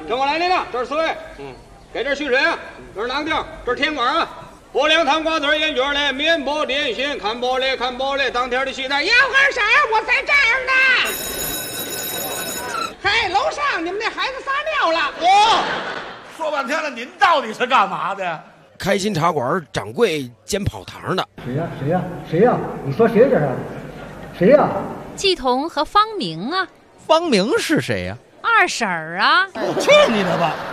跟我来，领导，这是4位。给这徐水啊，这是哪个地儿？这是天官啊。不凉汤瓜子烟卷嘞，面包点心，看玻璃看玻璃，当天的西单。 要干啥？我在这儿呢。嘿，楼上你们那孩子撒尿了。 说半天了，您到底是干嘛的？ 开心茶馆掌柜兼跑堂的。 谁呀？你说谁这是？谁呀？ 季彤和方明啊。 方明是谁呀？ 二婶儿啊。 去你的吧！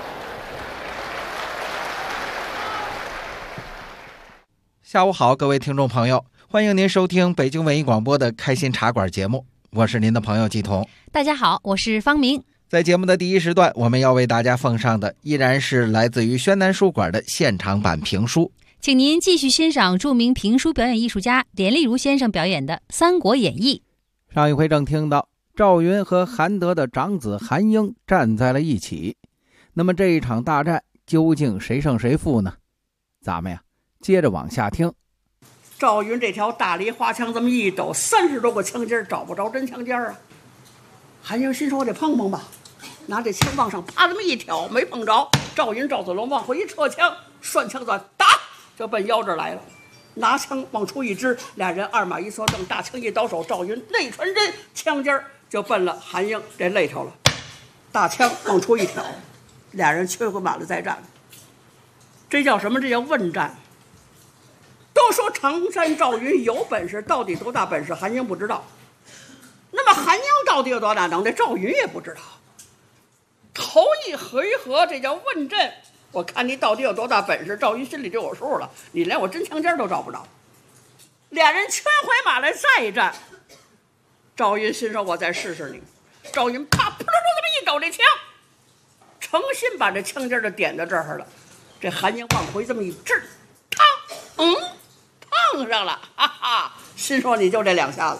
下午好，各位听众朋友，欢迎您收听北京文艺广播的开心茶馆节目，我是您的朋友季彤。 大家好，我是方明。 在节目的第一时段，我们要为大家奉上的依然是来自于宣南书馆的现场版评书， 请您继续欣赏著名评书表演艺术家连丽如先生表演的《三国演义》。 上一回正听到赵云和韩德的长子韩英站在了一起，那么这一场大战究竟谁胜谁负呢？咱们呀接着往下听。 赵云这条大梨花枪这么一抖，30多个枪尖找不着真枪尖啊！韩英心说：“我得碰碰吧。”拿这枪往上啪这么一挑，没碰着。赵云、赵子龙往回一撤枪，涮枪转打，就奔腰这来了。拿枪往出一支，俩人二马一缩正，大枪一倒手，赵云内传针，枪尖就奔了韩英这肋头了。大枪往出一挑，俩人缺回马了再战。这叫什么？这叫问战。都说常山赵云有本事，到底多大本事韩英不知道。那么韩英到底有多大能耐，赵云也不知道。头一回合这叫问阵，我看你到底有多大本事，赵云心里就有数了，你连我真枪尖都找不着。俩人圈回马来再战，赵云心说：“我再试试你。”赵云啪扑噜噜这么一抖这枪，诚心把这枪尖就点到这儿了。这韩英往回这么一掷，嘡，碰上了，哈哈！心说你就这2下子。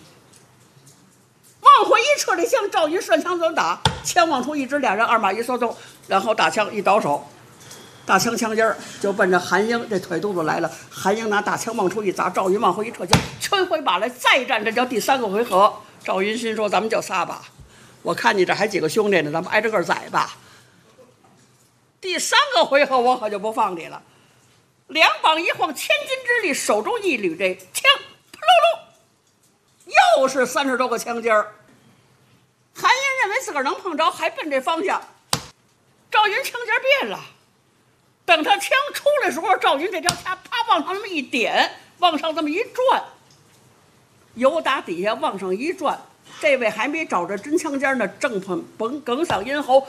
往回一撤这枪，赵云顺枪怎么打？枪往出一支，俩人二马一缩动，然后大枪一倒手，大枪枪尖就奔着韩英这腿肚子来了。韩英拿大枪往出一砸，赵云往回一撤枪，圈回马来再战，这叫第3个回合。赵云心说：“咱们就仨吧，我看你这还几个兄弟呢，咱们挨着个宰吧。”第3个回合我可就不放你了。两膀一晃，千斤之力，手中一捋这枪，扑噜噜，又是30多个枪尖儿。韩英认为自个儿能碰着，还奔这方向。赵云枪尖变了，等他枪出来的时候，赵云这条枪啪往上那么一点，往上这么一转，由打底下往上一转，这位还没找着真枪尖呢，正碰哽嗓咽喉，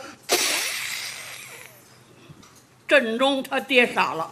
阵中他跌傻了。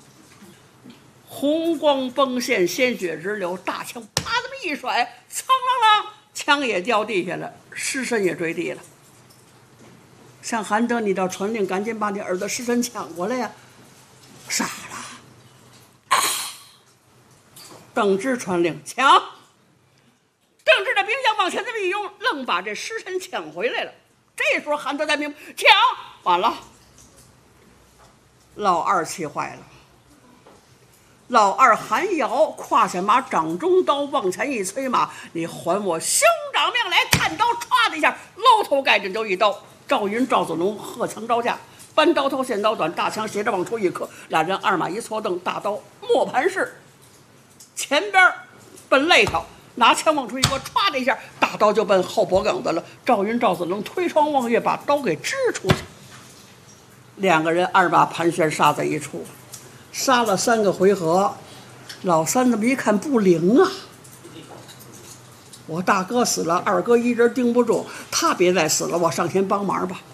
红光崩现，鲜血直流，大枪啪这么一甩，苍啷啷，枪也掉地下了，尸身也坠地了。像韩德，你到传令，赶紧把你儿子尸身抢过来呀！傻了。邓芝传令抢，邓芝的兵将往前这么一拥，愣把这尸身抢回来了。这时候韩德才明白，抢完了，老二气坏了。老二韩瑶胯下马，掌中刀，往前一催马，你还我兄长命来！看刀，歘的一下，搂头盖枕就一刀。赵云、赵子龙荷枪招架，搬刀头线刀短，大枪斜着往出一磕，俩人二马一错蹬，大刀磨盘式，前边奔肋头，拿枪往出一磕，歘的一下，大刀就奔后脖梗子了。赵云、赵子龙推窗望月，把刀给支出去。两个人二马盘旋，杀在一处。杀了3个回合，老三这么一看不灵啊！我大哥死了，二哥一人盯不住，他别再死了，我上前帮忙吧。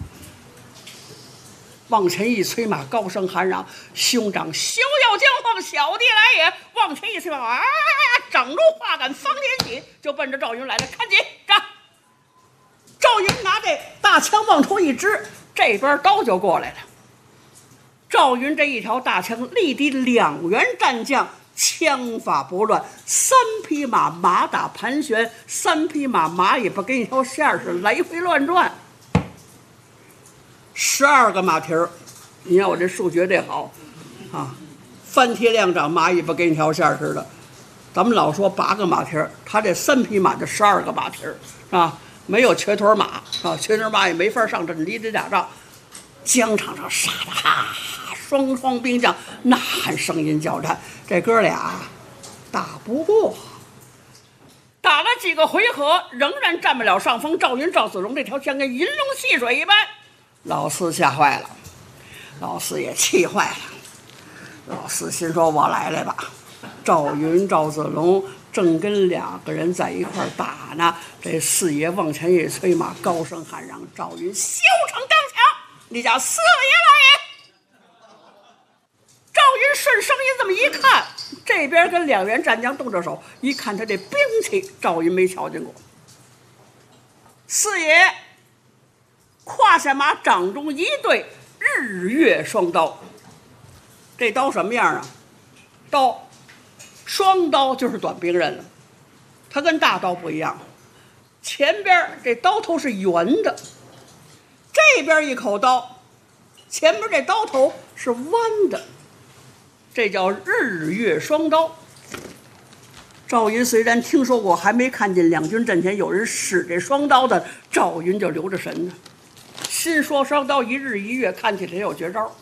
往前一催马，高声喊嚷：“兄长休要惊慌，小弟来也！”往前一催马，啊，掌中画杆，方连起，就奔着赵云来了。看紧，站！赵云拿这大枪往出一支，这边刀就过来了。赵云这一条大枪力敌2员战将，枪法不乱，3匹马马打盘旋，3匹马马也不跟一条线是来回乱转，12个马蹄儿，你看我这数学这好啊，翻贴亮掌，马也不跟一条线似的。咱们老说8个马蹄儿，他这3匹马就12个马蹄儿啊， 没有瘸腿马啊，瘸腿马也没法上阵，离这打仗。疆场上杀的哈，双方兵将呐喊声音交战，这哥俩打不过。打了几个回合，仍然占不了上风。赵云、赵子龙这条枪跟银龙戏水一般，老四吓坏了，老四也气坏了。老四心说：“我来吧。”赵云、赵子龙正跟两个人在一块打呢，这四爷往前一催马，高声喊让赵云修成刚强，你叫四爷老爷。赵云顺声音这么一看，这边跟两员战将动着手，一看他这兵器，赵云没瞧见过。四爷胯下马，掌中一对日月双刀。这刀什么样啊？刀，双刀就是短兵刃了，它跟大刀不一样。前边这刀头是圆的，这边一口刀，前边这刀头是弯的。这叫日月双刀。赵云虽然听说过，还没看见两军阵前有人使这双刀的，赵云就留着神呢，心说双刀一日一月，看起来有绝招。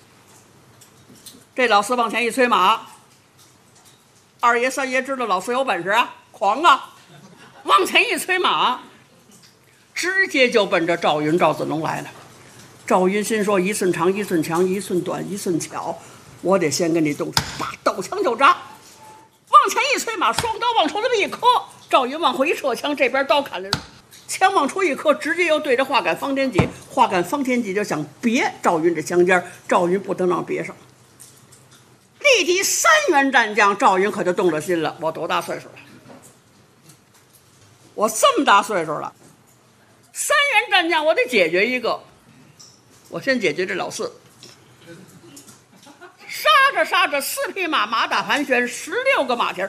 这老四往前一催马，二爷三爷知道老四有本事啊，狂啊，往前一催马，直接就奔着赵云、赵子龙来了。赵云心说：一寸长一寸强，一寸短一寸巧，我得先跟你动手，把斗枪就扎。往前一催马，双刀往出这么一磕，赵云往后一撤枪，这边刀砍来了，枪往出一磕，直接又对着华杆方天戟。华杆方天戟就想别赵云这枪尖，赵云不能让别上。立敌三员战将，赵云可就动了心了。我多大岁数了？我这么大岁数了，三员战将我得解决一个。我先解决这老四。杀着杀着，四匹马马打盘旋，16个马蹄儿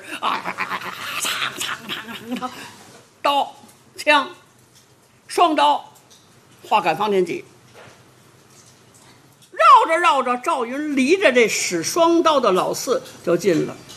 刀枪双刀，华杆方天戟。绕着绕着，赵云离着这使双刀的老四就近了。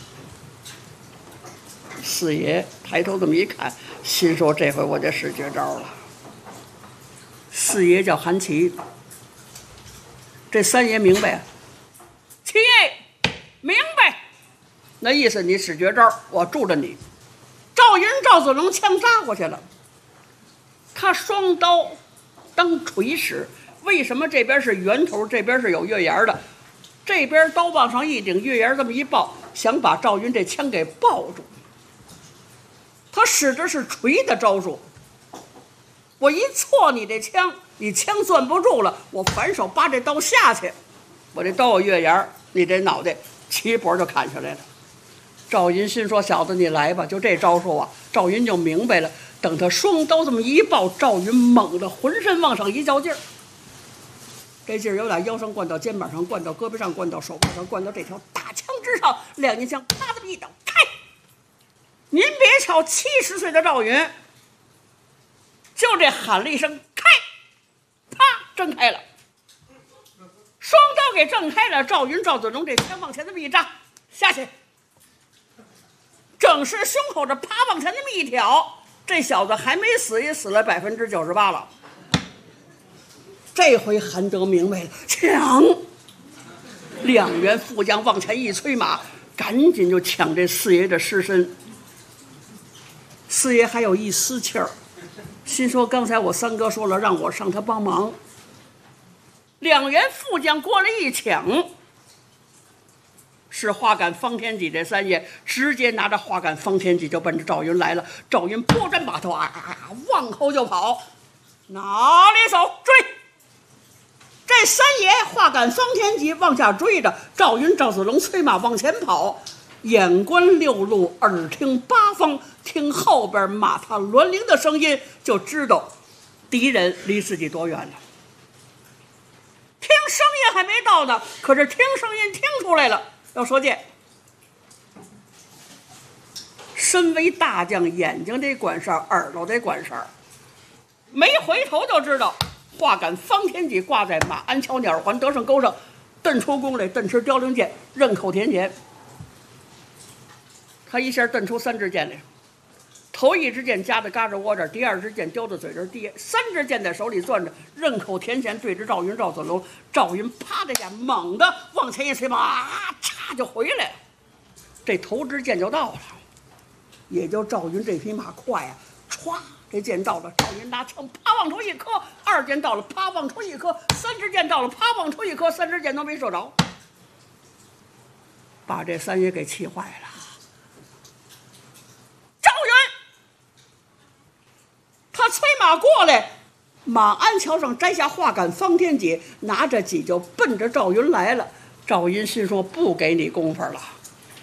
四爷抬头这么一看，心说这回我得使绝招了。四爷叫韩琦，这三爷明白，七爷明白，那意思你使绝招，我助着你。赵云、赵子龙枪扎过去了，他双刀当锤使。为什么这边是圆头，这边是有月牙的？这边刀往上一顶，月牙这么一抱，想把赵云这枪给抱住。他使的是锤的招数，我一错你这枪，你枪攥不住了，我反手扒这刀下去，我这刀有月牙，你这脑袋齐脖就砍下来了。赵云心说：小子你来吧，就这招数啊。赵云就明白了，等他双刀这么一抱，赵云猛地浑身往上一较劲儿，这劲儿由打腰上灌到肩膀上，灌到胳膊上，灌到手腕上，灌到这条大枪之上，两斤枪啪这么一倒，开！您别瞧70岁的赵云，就这喊了一声开，啪挣开了，双刀给挣开了。赵云、赵子龙这枪往前这么一扎下去，正是胸口这啪往前那么一挑，这小子还没死，也死了98%了。这回韩德明白了，抢！两员副将往前一催马，赶紧就抢这四爷的尸身。四爷还有一丝气儿，心说刚才我三哥说了让我上他帮忙。两员副将过来一抢，是华杆方天戟这三爷直接拿着华杆方天戟就奔着赵云来了。赵云拨战把头往后就跑，哪里走？追！这三爷华杆方天戟往下追着，赵云、赵子龙催马往前跑，眼观六路，耳听八方，听后边马踏銮铃的声音，就知道敌人离自己多远了。听声音还没到呢，可是听声音听出来了，要说剑。身为大将，眼睛得管事儿，耳朵得管事儿，没回头就知道华杆方天戟挂在马鞍桥鸟环得胜钩上，蹬出弓来，蹬出凋零剑，刃口填前。他一下蹬出3支箭来， 头一支箭夹在嘎吱窝这儿，第二支箭叼在嘴这儿，第三支箭在手里攥着，刃口填弦对着赵云、赵子龙。赵云啪的一下，猛地往前一吹，嚓就回来了。这头支箭就到了，也就赵云这匹马快呀，歘，这箭到了，赵云拿枪啪往出一磕，二箭到了，啪往出一磕，三支箭到了，啪往出一磕，三支箭都没射着，把这三爷给气坏了。赵云，他催马过来，马鞍桥上摘下画杆方天戟，拿着戟就奔着赵云来了。赵云心说不给你功夫了。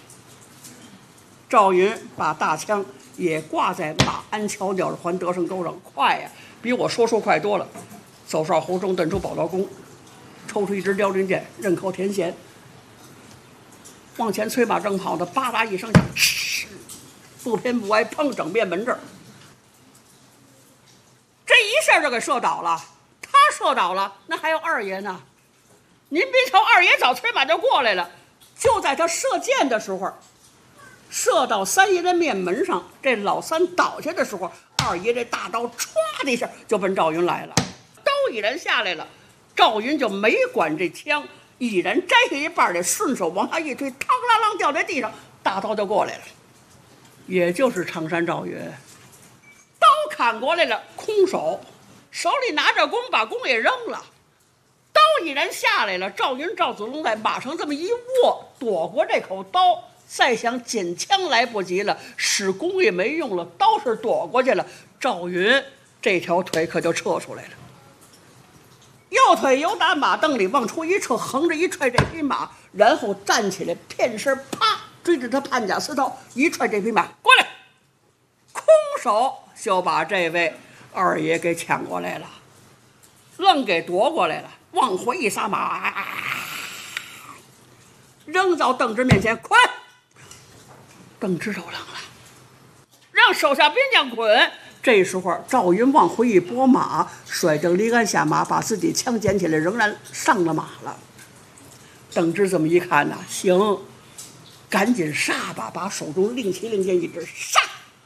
赵云把大枪也挂在马鞍桥鸟环得胜钩上，快呀，比我说书快多了。走上湖中，蹬出宝刀弓，抽出一支凋零箭，刃口填弦，往前催马正跑的，吧嗒一声响，不偏不歪，碰整面门这儿，这一下就给射倒了。他射倒了，那还有二爷呢？您别瞧二爷早催马就过来了，就在他射箭的时候，射到三爷的面门上，这老三倒下的时候，二爷这大刀歘的一下就奔赵云来了。刀已然下来了，赵云就没管这枪，已然摘下一半来，顺手往下一推，嘡啷啷掉在地上，大刀就过来了。也就是常山赵云，刀砍过来了，空手，手里拿着弓，把弓也扔了。刀已然下来了，赵云、赵子龙在马上这么一握，躲过这口刀，再想捡枪来不及了，使弓也没用了，刀是躲过去了。赵云这条腿可就撤出来了，右腿由打马凳里往出一撤，横着一踹这匹马，然后站起来，片身啪追着他判甲丝刀一踹这匹马过来，空手就把这位二爷给抢过来了，愣给夺过来了，往回一撒马，扔到邓芝面前，捆！邓芝受冷了，让手下兵将捆。这时候赵云往回一拨马，甩正离鞍下马，把自己枪捡起来，仍然上了马了。邓芝这么一看呢，行，赶紧杀吧，把手中令旗令箭一指，杀！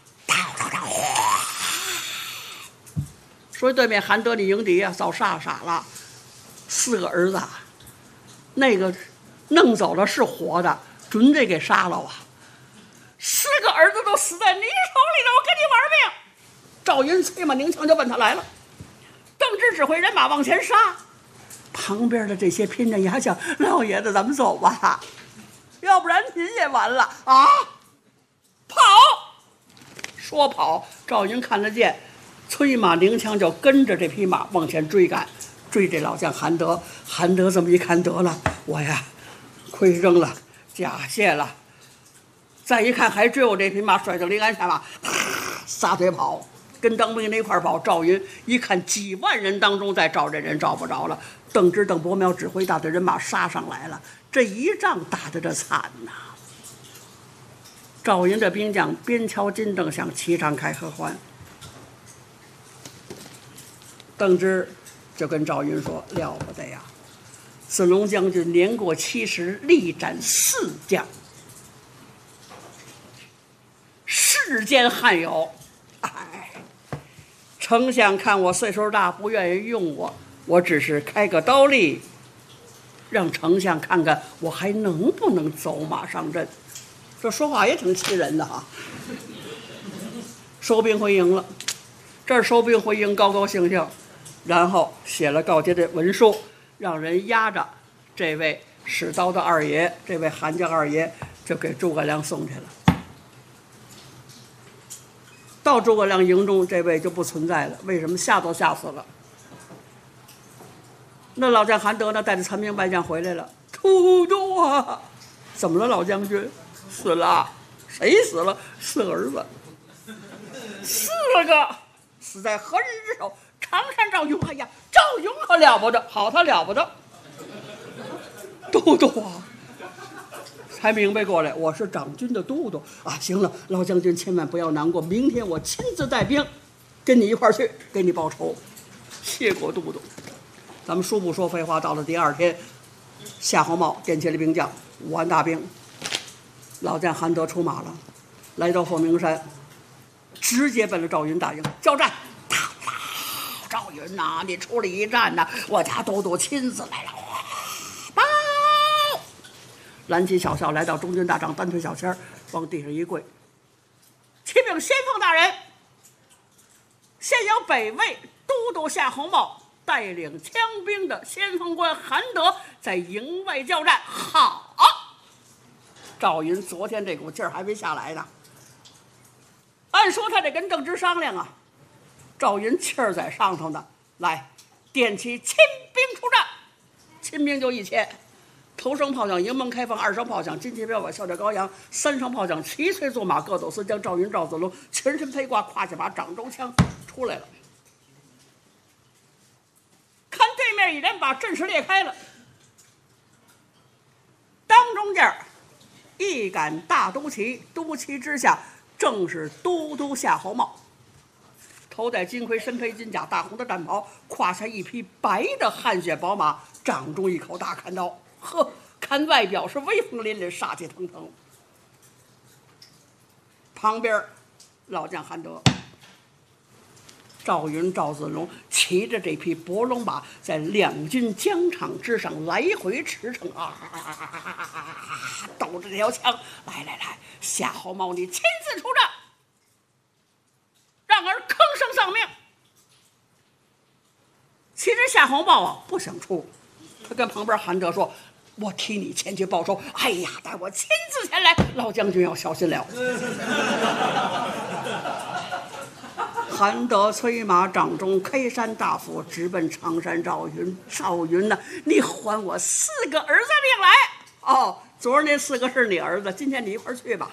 说对面韩德的迎敌啊，早傻了，4个儿子，那个弄走了是活的，准得给杀了啊！4个儿子都死在你手里了，我跟你玩命！赵云催马拧枪就奔他来了，邓芝指挥人马往前杀，旁边的这些拼着牙讲：“老爷子，咱们走吧，要不然您也完了啊！”跑，说跑，赵云看得见，催马拧枪就跟着这匹马往前追赶，追这老将韩德。韩德这么一看，得了，我呀，盔扔了，甲卸了。再一看还追我这匹马，甩着离鞍下马，撒腿跑，跟当兵那块跑。赵云一看几万人当中再找这人找不着了，邓芝、邓伯苗指挥大的人马杀上来了，这一仗打得这惨呐！赵云的兵将边敲金镫响，齐唱开合欢。邓芝就跟赵云说：“了不得呀，子龙将军年过70，力斩4将，世间罕有。哎，丞相看我岁数大，不愿意用我，我只是开个刀例，让丞相看看我还能不能走马上阵。”这说话也挺气人的哈。收兵回营了，这儿收兵回营，高高兴兴，然后写了告捷的文书，让人押着这位使刀的二爷，这位韩家二爷，就给诸葛亮送去了。到诸葛亮营中，这位就不存在了。为什么？吓都吓死了。那老将韩德呢，带着残兵败将回来了。突突啊！怎么了，老将军？死了。谁死了？4个儿子。4个死在何人之手？常山赵云。哎呀，赵云可了不得，好，他了不得。都督啊！才明白过来，我是长军的都督啊！行了，老将军千万不要难过，明天我亲自带兵跟你一块儿去，给你报仇。谢过都督。咱们说不说废话，到了第2天，夏侯茂点起了兵将5万大兵，老将韩德出马了，来到凤鸣山， 直接奔了赵云大营交战。赵云呐，你出了一战呐，我家都督亲自来了。报！蓝旗小校来到中军大帐，单腿小签往地上一跪。启禀先锋大人，现有北魏都督夏侯茂带领枪兵的先锋官韩德在营外交战。好，赵云昨天这股劲儿还没下来呢。按说他得跟郑芝商量啊。赵云气儿在上头呢，来，点起亲兵出战。亲兵就1000，头声炮响营门开放，二声炮响金旗标靶笑着高扬，三声炮响齐催坐马各斗司将赵云赵子龙全身披挂，挎下把掌中枪出来了。看对面已然把阵势裂开了，当中间一杆大都旗，都旗之下正是都督夏侯茂。头戴金盔，身披金甲，大红的战袍，胯下一匹白的汗血宝马，掌中一口大砍刀。呵，看外表是威风凛凛，杀气腾腾。旁边老将韩德、赵云、赵子龙骑着这匹伯龙马，在两军疆场之上来回驰骋啊，抖着这条枪，来，夏侯茂，你亲自出战。让儿吭声丧命。其实夏侯茂啊不想出，他跟旁边韩德说：“我替你前去报仇。”哎呀，待我亲自前来，老将军要小心了。韩德催马，掌中开山大斧，直奔常山赵云。赵云呢，你还我4个儿子命来！哦，昨儿那4个是你儿子，今天你一块儿去吧。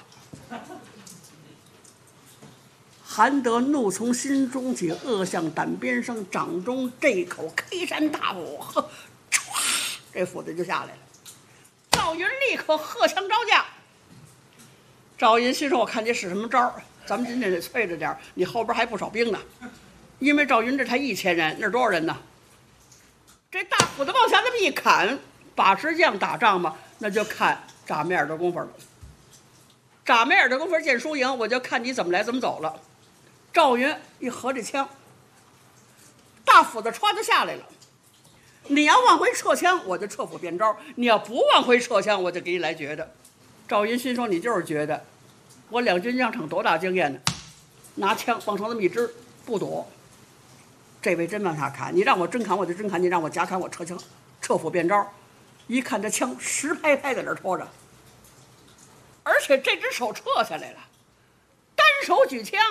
韩德怒从心中起，恶向胆边生，掌中这口开山大斧，呵，唰，这斧子就下来了。赵云立刻喝枪招架。赵云心说：“我看你使什么招，咱们今天得催着点，你后边还不少兵呢。”因为赵云这才1000人，那是多少人呢？这大斧子往下这么一砍，80将打仗嘛，那就看眨面的功夫了。眨面的功夫见输赢，我就看你怎么来怎么走了。赵云一合这枪，大斧子歘就下来了。你要往回撤枪，我就撤斧变招；你要不往回撤枪，我就给你来绝的。赵云心说：“你就是绝的，我两军疆场多大经验呢？拿枪往上那么一支，不躲。这位真往下砍，你让我真砍我就真砍，你让我假砍我撤枪，撤斧变招。一看这枪实拍拍在那拖着，而且这只手撤下来了，单手举枪。”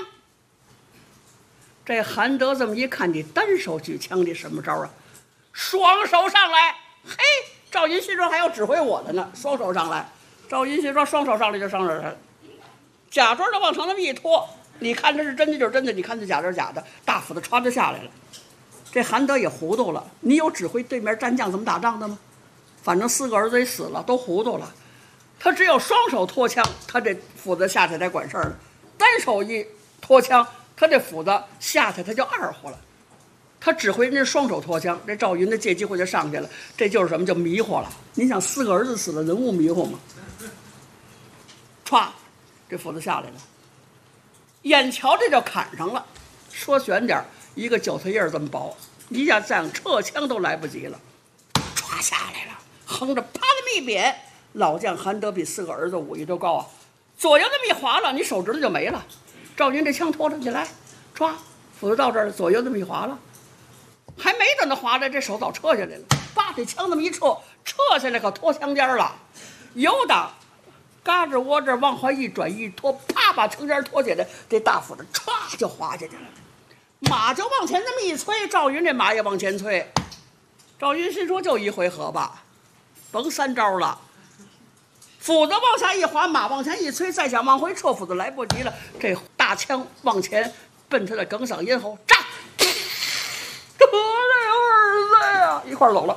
这韩德这么一看，你单手举枪，你什么招啊？双手上来！嘿，赵云心说还要指挥我的呢，双手上来。赵云心说双手上来就上来了，假装的往上那么一拖，你看这是真的就是真的，你看这假的是假的，大斧子歘就下来了。这韩德也糊涂了，你有指挥对面战将怎么打仗的吗？反正4个儿子也死了，都糊涂了。他只有双手拖枪，他这斧子下去才管事儿了；单手一拖枪，他这斧子下去他就二乎了。他指挥人家双手拖枪，这赵云的借机会就上去了，这就是什么叫迷惑了。你想4个儿子死了，人物迷惑吗？歘，这斧子下来了，眼瞧这就砍上了。说悬点，一个韭菜叶这么薄，一下这样撤枪都来不及了，歘下来了，横着啪这么一扁。老将韩德比4个儿子武艺都高啊，左右这么一划了，你手指头就没了。赵云这枪拖上去来，歘，斧子到这儿，左右这么一划了，还没等他划来，这手早撤下来了。把这枪这么一撤下来可脱枪尖了，有打嘎吱窝这往回一转一拖，啪把枪尖拖起来，这大斧子歘就划下去了。马就往前这么一催，赵云这马也往前催。赵云心说就一回合吧，甭3招了。斧子往下一划，马往前一催，再想往回撤，斧子来不及了。这大枪往前奔他的哽嗓咽喉，炸！我的儿子呀，一块走了。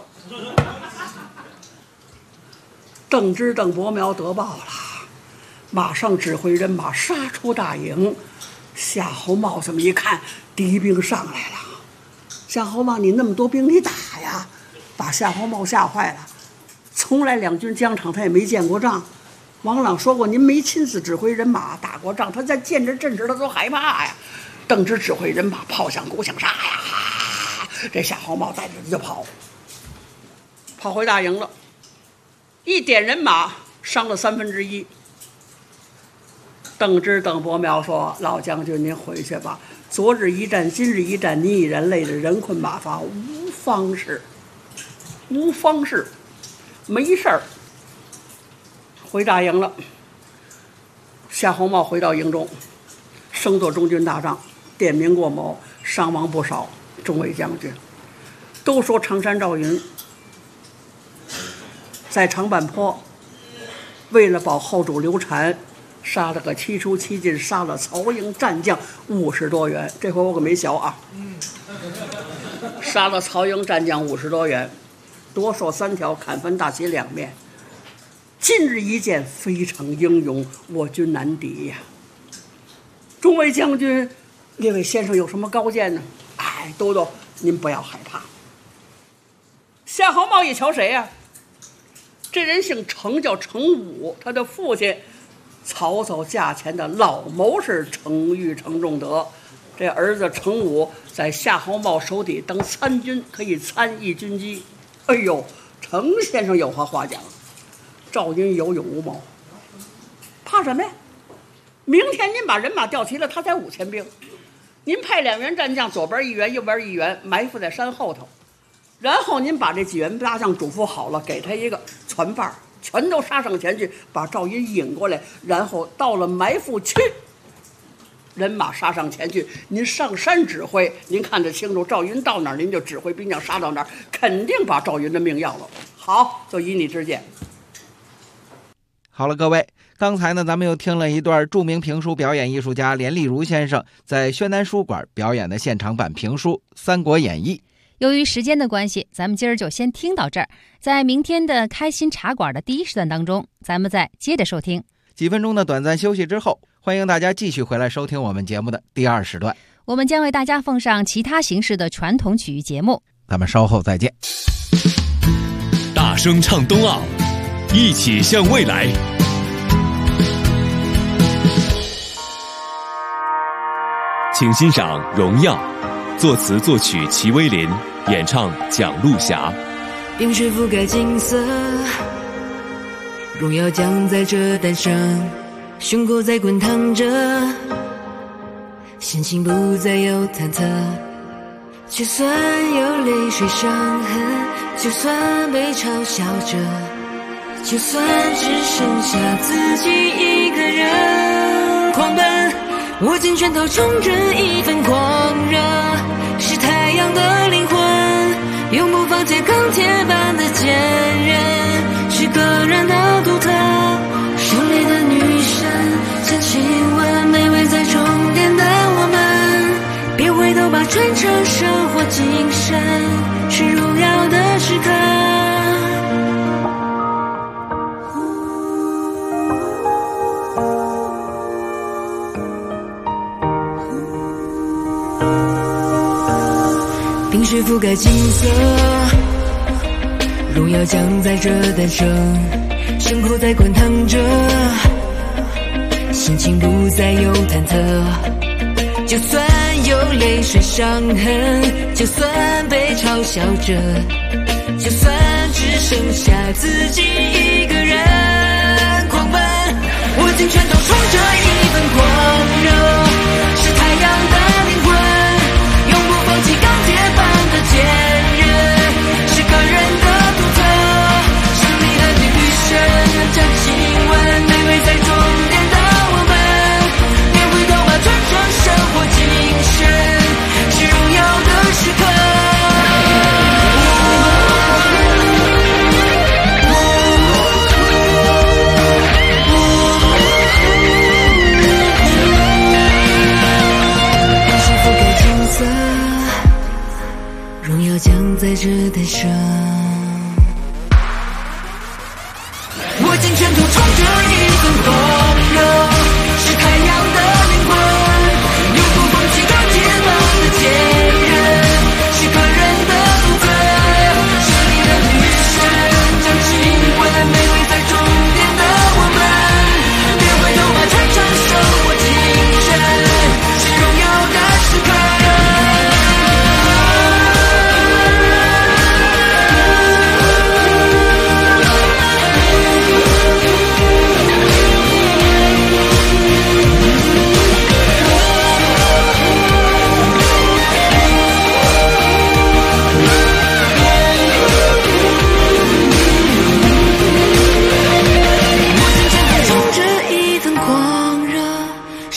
邓芝、邓伯苗得报了，马上指挥人马杀出大营。夏侯茂这么一看，敌兵上来了。夏侯茂，你那么多兵，你打呀！把夏侯茂吓坏了。从来两军疆场他也没见过仗， 王朗说过，您没亲自指挥人马打过仗，他在见着阵势他都害怕呀。邓芝指挥人马，炮响鼓响杀呀，这夏侯茂带着就跑回大营了，一点人马伤了1/3。邓芝、邓伯苗说：“老将军，您回去吧。昨日一战，今日一战，你已然累得人困马乏，无方士，没事儿。”回大营了。夏侯茂回到营中，升做中军大帐，点名过某，伤亡不少。众位将军都说常山赵云在长坂坡为了保后主刘禅，杀了个7出7进，杀了曹营战将50多员。这回我可没小啊，杀了曹营战将50多员，夺槊3条，砍分大旗2面。今日一见，非常英勇，我军难敌呀！众位将军，列位先生有什么高见呢？哎，都督您不要害怕。夏侯茂一瞧谁呀？这人姓程，叫程武，他的父亲曹操驾前的老谋士程昱、程仲德，这儿子程武在夏侯茂手底当参军，可以参议军机。哎呦，程先生有话讲。赵云有勇无谋，怕什么呀？明天您把人马调齐了，他才5000兵，您派2员战将，左边1员，右边1员，埋伏在山后头，然后您把这几员大将嘱咐好了，给他一个传棒，全都杀上前去，把赵云引过来，然后到了埋伏区，人马杀上前去，您上山指挥，您看得清楚，赵云到哪儿，您就指挥兵将杀到哪儿，肯定把赵云的命要了。好，就依你之见。 好了，各位，刚才呢，咱们又听了一段著名评书表演艺术家连丽如先生在宣南书馆表演的现场版评书《三国演义》。 由于时间的关系，咱们今儿就先听到这儿。在明天的开心茶馆的第1时段当中，咱们再接着收听。 几分钟的短暂休息之后，欢迎大家继续回来收听我们节目的第2时段。 我们将为大家奉上其他形式的传统曲艺节目。 咱们稍后再见。 大声唱冬奥，一起向未来。请欣赏《荣耀》，作词作曲齐威林，演唱蒋璐霞。 冰水覆盖金色，荣耀将在这诞生，胸口在滚烫着，心情不再有忐忑。就算有泪水伤痕，就算被嘲笑着，就算只剩下自己一个人狂奔，握紧拳头冲着一份狂热，是太阳的灵魂，永不放弃钢铁般的坚韧，是个人的独特。胜利的女神将亲吻卑微在终点的我们，别回头吧，传承生活精神，是荣耀的时刻。冰水覆盖金色，荣耀将在这诞生，胸口在滚烫着，心情不再有忐忑。就算有泪水伤痕，就算被嘲笑着，就算只剩下自己一个人狂奔，握紧拳头冲着一份狂热，是太阳的灵魂，永不放弃钢铁般的坚韧，是个人的独特。胜利的女神将亲吻卑微在终点的我们，别回头吧，传承生活精神，是荣耀的时刻。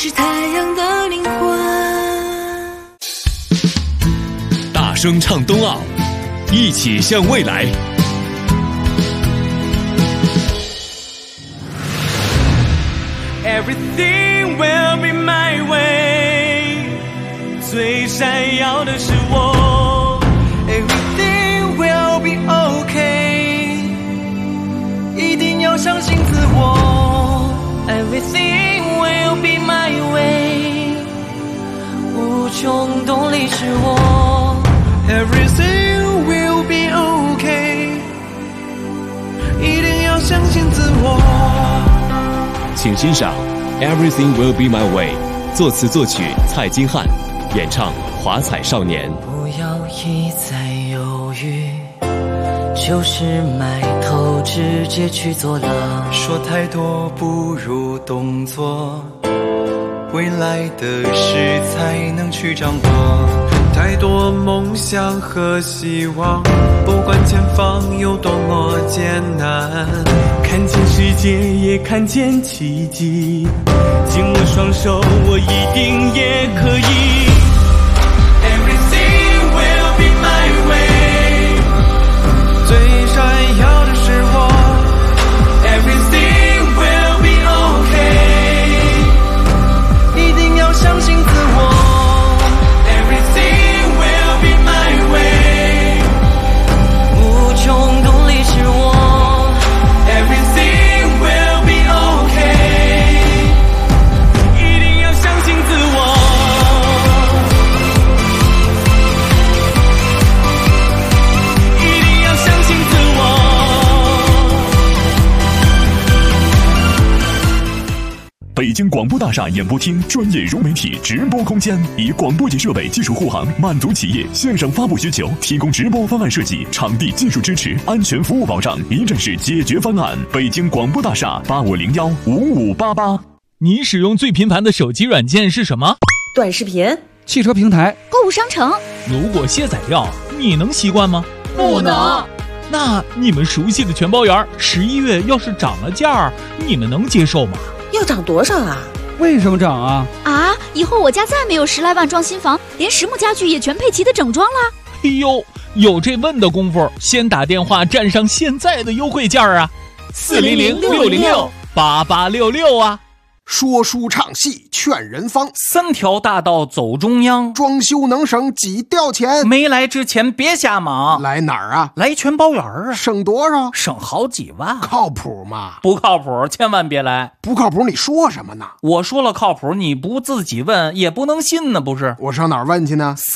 是太阳的灵魂。 大声唱冬奥，一起向未来。 Everything will be my way， 最闪耀的是我。Everything will be okay， 一定要相信自我。Everything will be my way， 无穷动力是我。Everything will be okay， 一定要相信自我。 请欣赏 Everything Will Be My Way， 作词作曲蔡金汉，演唱华彩少年。 不要一再犹豫，就是埋头直接去做了。说太多不如动作，未来的事才能去掌握。太多梦想和希望，不管前方有多么艰难，看见世界也看见奇迹，紧握双手我一定也可以。 Everything will be my way， 最闪耀的是我。 Everything will be okay， 一定要相信自我。 无穷动力是我 ，Everything will be okay， 一定要相信自我，一定要相信自我。北京广播大厦演播厅专业融媒体直播空间，以广播级设备技术护航，满足企业线上发布需求，提供直播方案设计、场地技术支持、安全服务保障，一站式解决方案。北京广播大厦85015588。 你使用最频繁的手机软件是什么？ 短视频、 汽车平台、 购物商城。 如果卸载掉，你能习惯吗？ 不能。 那你们熟悉的全包园11月要是涨了价，你们能接受吗？ 要涨多少啊？ 为什么涨啊？ 啊！以后我家再没有10来万装新房，连实木家具也全配齐的整装了。 哎呦，有这问的功夫，先打电话占上现在的优惠价啊！400-606-8866啊！ 说书唱戏劝人方 ，3条大道走中央， 装修能省几吊钱？ 没来之前别瞎忙。 来哪儿啊？ 来全包园啊！ 省多少？ 省好几万。 靠谱吗？ 不靠谱，千万别来。 不靠谱，你说什么呢？ 我说了靠谱，你不自己问也不能信呢，不是？ 我上哪儿问去呢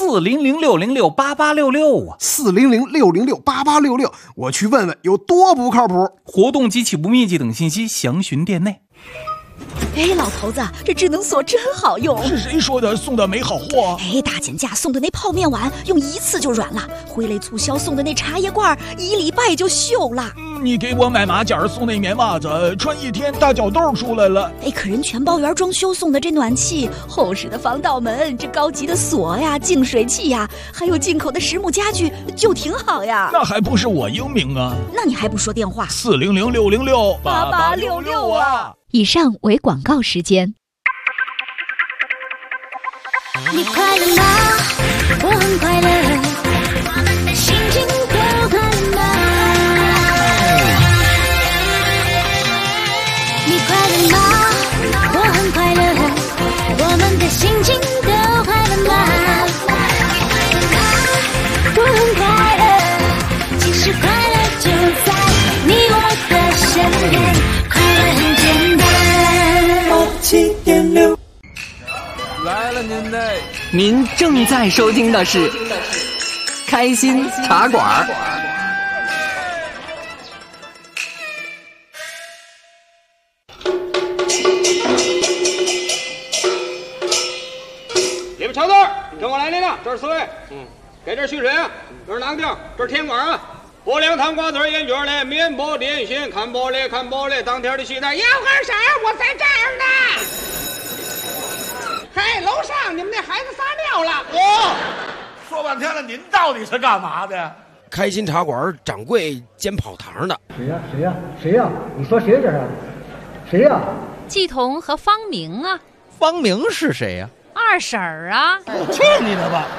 ？400-606-8866啊 ！400-606-8866，我去问问有多不靠谱。 活动及起步面积等信息详询店内。 哎，老头子，这智能锁真好用。 是谁说的送的没好货？ 哎，大减价送的那泡面碗用1次就软了，挥泪促销送的那茶叶罐1礼拜就锈了。 你给我买马甲送那棉袜子，穿1天大脚痘出来了。 哎，可人全包园装修送的这暖气、厚实的防盗门、这高级的锁呀、净水器呀，还有进口的实木家具，就挺好呀。 那还不是我英明啊？ 那你还不说电话 ？400-606-8866啊！ 以上为广告时间。 你快乐吗？我很快乐，我们的心情都快乐吗？你快乐吗？我很快乐，我们的心情都快乐吗？我很快乐，其实快乐就在你我的身边，快乐很简单。7.6 来了您的，您正在收听的是开心茶馆。 你们瞧字，跟我来领了，这是4位。给这蓄水啊，这是哪个地儿？这是甜馆啊。5两糖瓜子烟卷嘞，面包点心，看包嘞，当天的期待。 要喝啥？我在这儿呢。嘿，楼上你们那孩子撒尿了。 说半天了，您到底是干嘛的？ 开心茶馆掌柜兼跑堂的。 谁呀？你说谁这是？谁呀？ 季彤和方明啊。 方明是谁呀？ 二婶儿啊！ 去你的吧！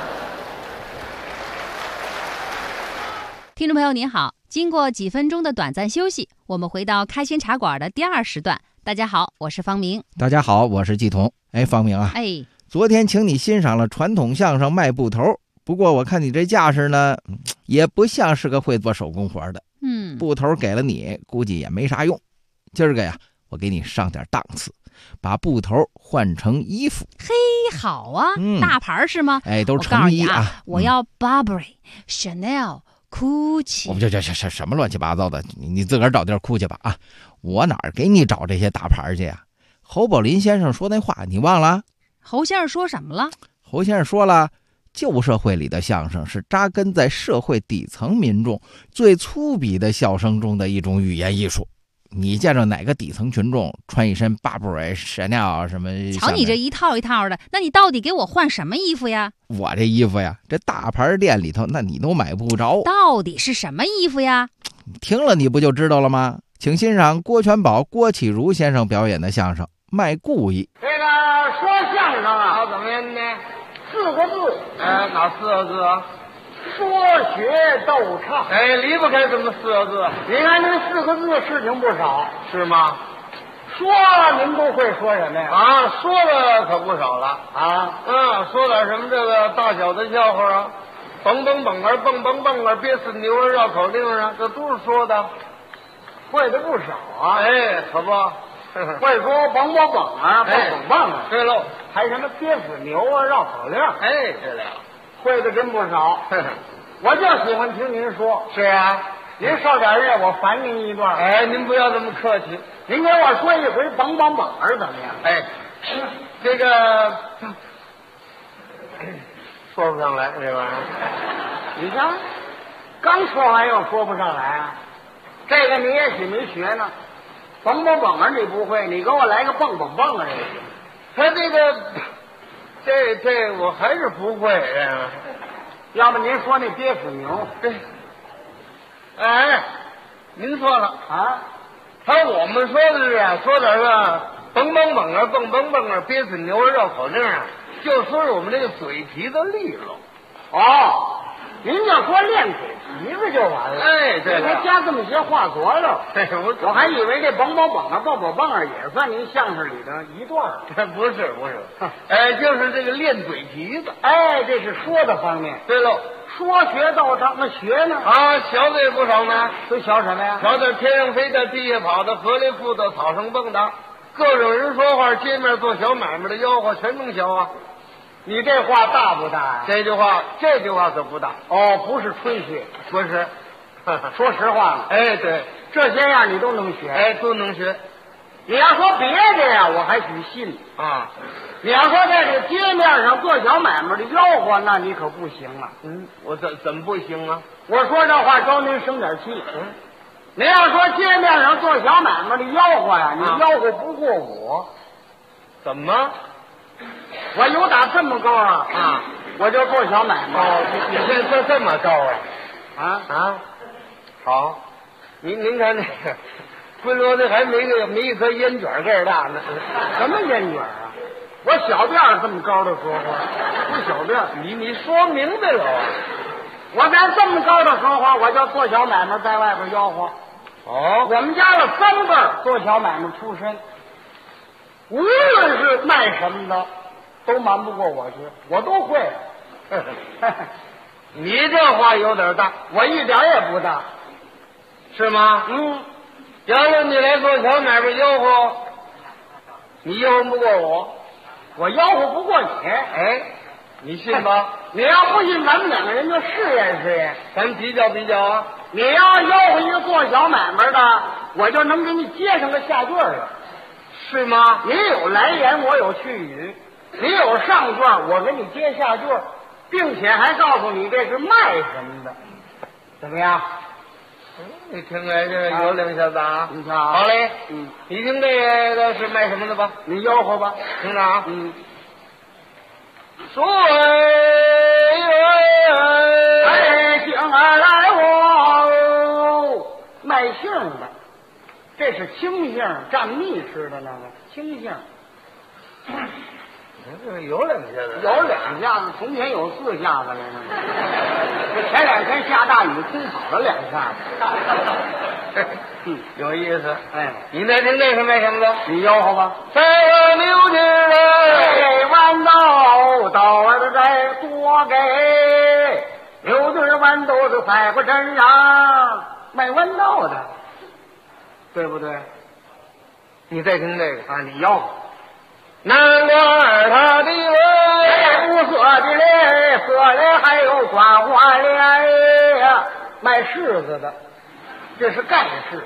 听众朋友您好，经过几分钟的短暂休息，我们回到开心茶馆的第2时段。大家好，我是方明。 大家好，我是季彤。哎，方明啊，昨天请你欣赏了传统相声卖布头，不过我看你这架势呢，也不像是个会做手工活的。布头给了你，估计也没啥用。今儿个呀，我给你上点档次，把布头换成衣服。 嘿，好啊，大牌是吗？ 哎，都成衣啊！ 我要 Burberry、Chanel、Gucci。 我们这什么乱七八糟的，你自个儿找地儿哭去吧啊！我哪儿给你找这些大牌去呀？侯宝林先生说那话你忘了？ 侯先生说什么了？ 侯先生说了，旧社会里的相声是扎根在社会底层民众最粗鄙的笑声中的一种语言艺术。你见着哪个底层群众穿一身Burberry、Chanel 什么？ 瞧你这一套一套的，那你到底给我换什么衣服呀？ 我这衣服呀，这大牌店里头，那你都买不着。 到底是什么衣服呀？ 听了你不就知道了吗？请欣赏郭全宝、郭启儒先生表演的相声《卖故意》。 这个说相声啊，怎么样呢？4个字。哪4个字啊？说学逗唱。离不开这么4个字。你看这4个字事情不少，是吗？说您都会说什么呀？说的可不少了说点什么这个大小的笑话啊，蹦蹦蹦儿蹦蹦蹦儿，憋死牛儿绕口令啊，这都是说的，会的不少啊。可不。会说蹦蹦蹦啊，蹦蹦蹦啊。对喽，还什么憋死牛啊，绕口令。对了，会的真不少。我就喜欢听您说。是啊，您受点累，我烦您一段。您不要这么客气。您给我说一回蹦蹦蹦儿怎么样？这个说不上来这玩意儿。你看，刚说完又说不上来啊。这个你也许没学呢。蹦蹦蹦儿你不会，你给我来个蹦蹦蹦啊！他这个，这我还是不会。要不您说那憋死牛？您说了啊？我们说的是说点个蹦蹦蹦啊，蹦蹦蹦啊，憋死牛儿绕口令啊，就说是我们这个嘴皮子利落。您就说练嘴皮子就完了。对了，别加这么些话佐料。我还以为这蹦蹦蹦啊，蹦蹦蹦啊也算您相声里的一段。不是，就是这个练嘴皮子。这是说的方面。对喽，说学逗唱，那学呢？学的也不少呢。都学什么呀？学的天上飞的，地下跑的，河里浮的，草上蹦的，各种人说话，街面做小买卖的吆喝，全能学啊。你这话大不大呀？这句话可不大。不是吹嘘，不是，说实话嘛。对，这些样你都能学。都能学。你要说别的呀，我还许信你要说在这街面上做小买卖的吆喝，那你可不行了。我怎么不行啊？我说这话招您生点气。你要说街面上做小买卖的吆喝呀，你吆喝不过我。怎么？我有打这么高我就做小买卖。你现在这么高好，您看那个龟罗的还没一颗烟卷个儿大呢。什么烟卷啊？我小辫儿这么高的说话，不小辫儿。你说明白了我在这么高的说话，我就做小买卖，在外边吆喝。我们家的3辈儿做小买卖出身，无论是卖什么的，都瞒不过我去，我都会。你这话有点大，我一点也不大，是吗？要是你来做小买卖吆喝，你吆喝不过我吆喝不过你。你信吧？你要不信，咱们2个人就试验试验，咱们比较比较啊。你要吆喝一个做小买卖的，我就能给你接上个下句来，是吗？你有来言，我有去语。你有上句，我给你接下句，并且还告诉你这是卖什么的，怎么样？你听来这有两下子啊！你瞧，好嘞，你听这个是卖什么的吧？你吆喝吧，听着啊，水星儿来我卖杏的，这是青杏，蘸蜜吃的那个青杏。 这有两下子， 有2下子，从前有4下子来着。这前2天下大雨，空跑了2下子。 有意思。 哎， 你再听这是卖什么的？ 你吆喝吧。 这个牛筋儿豌豆，豆儿再多给。牛筋豌豆是赛过镇上卖豌豆的，对不对？ 你再听这个啊，你吆喝。 南瓜儿它的嘞， 无色的嘞，色嘞还有刮花嘞呀，卖柿子的，这是盖柿。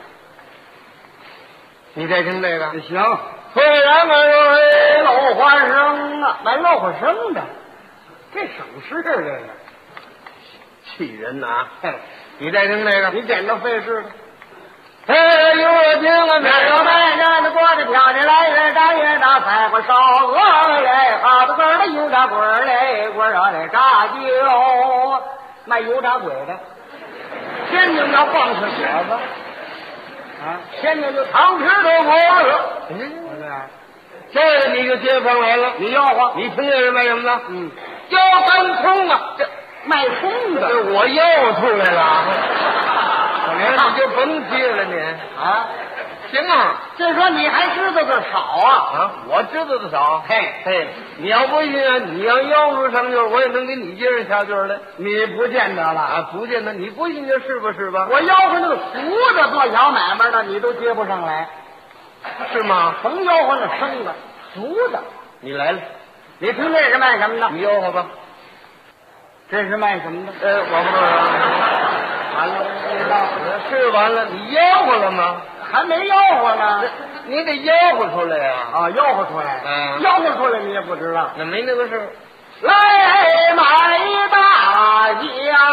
你再听这个， 行。虽然我有漏花生啊，卖漏花生的，这省事这个， 气人呐！你再听这个， 你捡着费事了。 哎，有我听了没有？ 卖着锅的飘起来，越炸越大，菜花烧鹅嘞，好多个的油炸鬼嘞，锅上的炸酒，卖油炸鬼的。天津要放是血子啊，天津就糖吃的锅了。 这你就接不上来了。 你吆喝， 你听这是卖什么的？ 腰三葱啊，这卖葱的。 这我又出来了。你就甭接了你啊！ 行啊， 这说你还知道的少啊？ 我知道的少。嘿，你要不信啊，你要吆喝上句，我也能给你接上下句来。 你不见得了啊，不见得。你不信就是吧？是吧？ 我吆喝那个俗的做小买卖的，你都接不上来， 是吗？ 甭吆喝那生的，俗的。 你来了， 你听这是卖什么的？ 你吆喝吧。 这是卖什么的？ 我不知道。 完了，不知道是完了，你吆喝了吗？ 还没吆喝呢， 你得吆喝出来呀！ 啊，吆喝出来，吆喝出来你也不知道， 那没那个事。 来买大轿，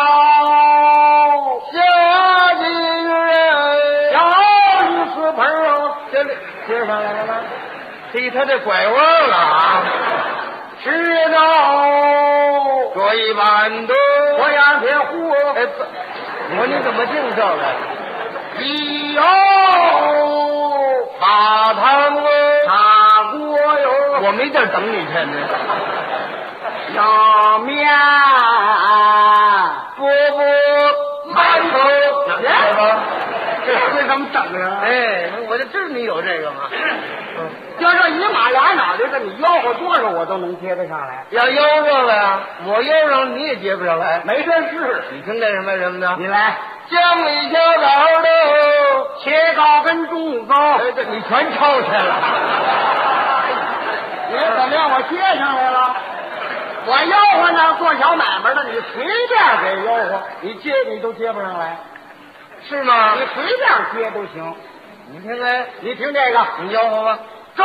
下金人， 小女子盆儿， 这里接上来了吗？ 嘿，他这拐弯了啊！ 知道这一般的我养铁壶， 哎，我你怎么净这个？ 以后茶汤啊， 茶锅有， 我没地儿等你去呢。 要面不馒头，来吧。 这会怎么整啊？ 哎，我就知道你有这个嘛。 要这一马俩脑袋的，你吆喝多少我都能接得上来。 要吆喝了呀，我吆喝你也接不上来， 没这事。 你听这是卖什么的？ 你来， 江里小枣的， 切糕跟中糕， 哎，这你全抄去了。 你怎么样？我接上来了。我吆喝呢，做小买卖的，你随便给吆喝，你接你都接不上来， 是吗？ 你随便接都行。 你听哎， 你听这个， 你吆喝吧。 粥，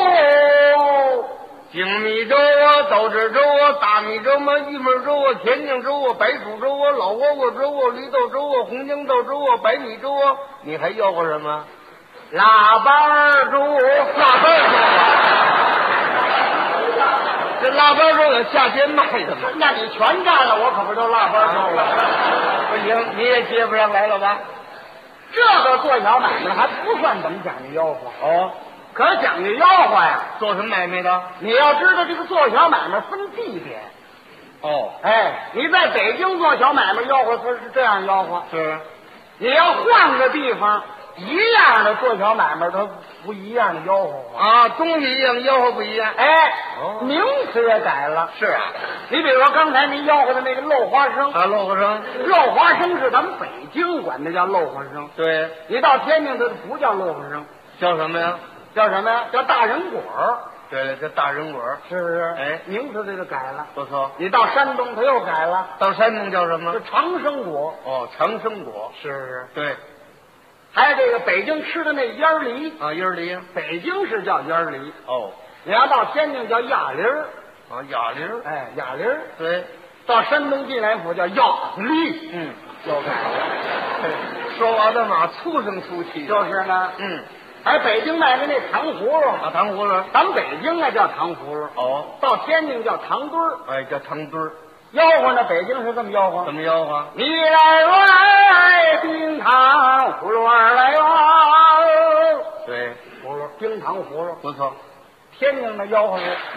精米粥啊，豆豉粥啊，大米粥啊，玉米粥啊，甜酱粥啊，白薯粥啊，老窝窝粥啊，绿豆粥啊，红豇豆粥啊，白米粥啊，你还吆喝什么？ 腊八粥， 腊八粥啊！这腊八粥在夏天卖的嘛？ 那你全占了，我可不就腊八粥了？ 不行，你也接不上来了吧？ 这个做小买卖还不算怎么讲究吆喝哦， 可是讲究吆喝呀。 做什么买卖的？ 你要知道这个做小买卖分地点。 哦， 哎，你在北京做小买卖吆喝，它是这样吆喝。 是， 你要换个地方，一样的做小买卖，它不一样的吆喝啊，东西一样，吆喝不一样。 哎，名词也改了。 是啊， 你比如说刚才您吆喝的那个漏花生啊，漏花生， 漏花生是咱们北京管的叫漏花生。 对， 你到天津它不叫漏花生， 叫什么呀？ 叫什么呀？叫大人果。 对了，这大人果是不是？ 哎， 名词这就改了。 不错。 你到山东，它又改了。 到山东叫什么？ 是长生果。 哦，长生果。 是不是？ 对。 还有这个北京吃的那烟梨啊，烟梨， 北京是叫烟梨。 哦， 你要到天津叫哑梨儿。 啊，哑梨儿。 哎，哑梨儿。 对。 到山东济南府叫药梨。 又改了。说完了嘛，粗声粗气。 就是呢。还北京卖的那糖葫芦啊，糖葫芦， 咱们北京那叫糖葫芦。 哦， 到天津叫糖墩儿。 哎，叫糖墩儿。 吆喝呢，北京是这么吆喝。 怎么吆喝？ 你来冰糖葫芦儿来哟。 对， 葫芦冰糖葫芦不错。 天津的吆喝是打